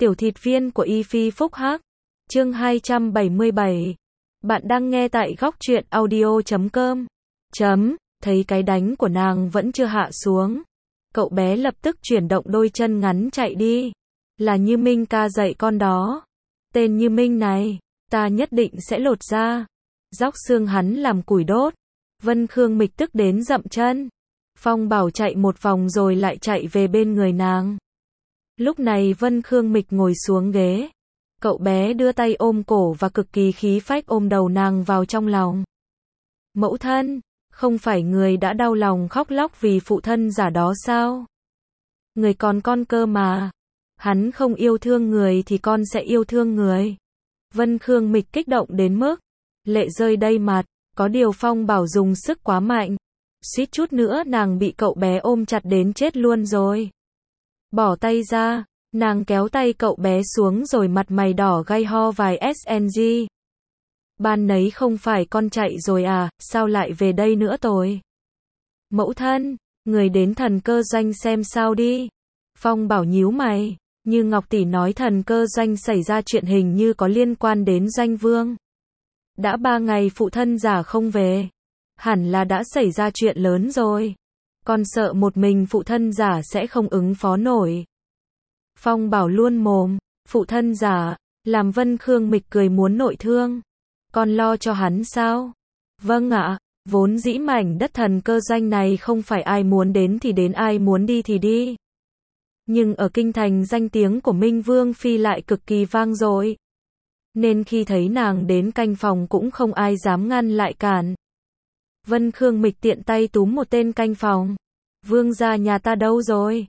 Tiểu thịt viên của Y Phi Phúc Hắc. Chương 277. Bạn đang nghe tại góc truyện audio.com. Thấy cái đánh của nàng vẫn chưa hạ xuống. Cậu bé lập tức chuyển động đôi chân ngắn chạy đi. Là Như Minh ca dạy con đó. Tên Như Minh này, ta nhất định sẽ lột ra. Róc xương hắn làm củi đốt. Vân Khương Mịch tức đến dậm chân. Phong Bảo chạy một vòng rồi lại chạy về bên người nàng. Lúc này Vân Khương Mịch ngồi xuống ghế. Cậu bé đưa tay ôm cổ và cực kỳ khí phách ôm đầu nàng vào trong lòng. Mẫu thân, không phải người đã đau lòng khóc lóc vì phụ thân giả đó sao? Người còn con cơ mà. Hắn không yêu thương người thì con sẽ yêu thương người. Vân Khương Mịch kích động đến mức lệ rơi đầy mặt. Có điều Phong Bảo dùng sức quá mạnh. Suýt chút nữa nàng bị cậu bé ôm chặt đến chết luôn rồi. Bỏ tay ra, nàng kéo tay cậu bé xuống rồi mặt mày đỏ gay ho vài SNG. Ban nấy không phải con chạy rồi à, sao lại về đây nữa tôi? Mẫu thân, người đến Thần Cơ Doanh xem sao đi. Phong Bảo nhíu mày, như Ngọc tỷ nói Thần Cơ Doanh xảy ra chuyện hình như có liên quan đến Doanh Vương. Đã 3 ngày phụ thân giả không về. Hẳn là đã xảy ra chuyện lớn rồi. Con sợ một mình phụ thân giả sẽ không ứng phó nổi. Phong Bảo luôn mồm, phụ thân giả, làm Vân Khương Mịch cười muốn nội thương. Con lo cho hắn sao? Vâng ạ, vốn dĩ mảnh đất Thần Cơ Doanh này không phải ai muốn đến thì đến, ai muốn đi thì đi. Nhưng ở kinh thành danh tiếng của Minh Vương Phi lại cực kỳ vang dội. Nên khi thấy nàng đến canh phòng cũng không ai dám ngăn lại cản. Vân Khương Mịch tiện tay túm một tên canh phòng. Vương gia nhà ta đâu rồi?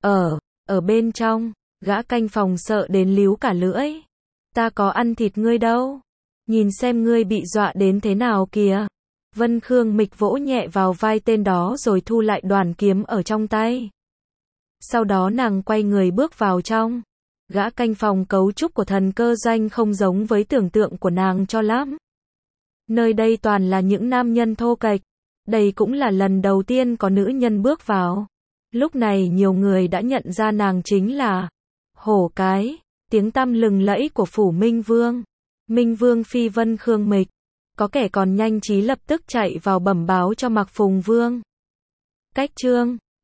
Ở bên trong. Gã canh phòng sợ đến líu cả lưỡi. Ta có ăn thịt ngươi đâu. Nhìn xem ngươi bị dọa đến thế nào kìa. Vân Khương Mịch vỗ nhẹ vào vai tên đó rồi thu lại đoàn kiếm ở trong tay. Sau đó nàng quay người bước vào trong. Gã canh phòng cấu trúc của Thần Cơ Doanh không giống với tưởng tượng của nàng cho lắm. Nơi đây toàn là những nam nhân thô kệch. Đây cũng là lần đầu tiên có nữ nhân bước vào. Lúc này nhiều người đã nhận ra nàng chính là Hổ Cái, tiếng tăm lừng lẫy của phủ Minh Vương. Minh Vương Phi Vân Khương Mịch. Có kẻ còn nhanh trí lập tức chạy vào bẩm báo cho Mạc Phùng Vương. Cách chương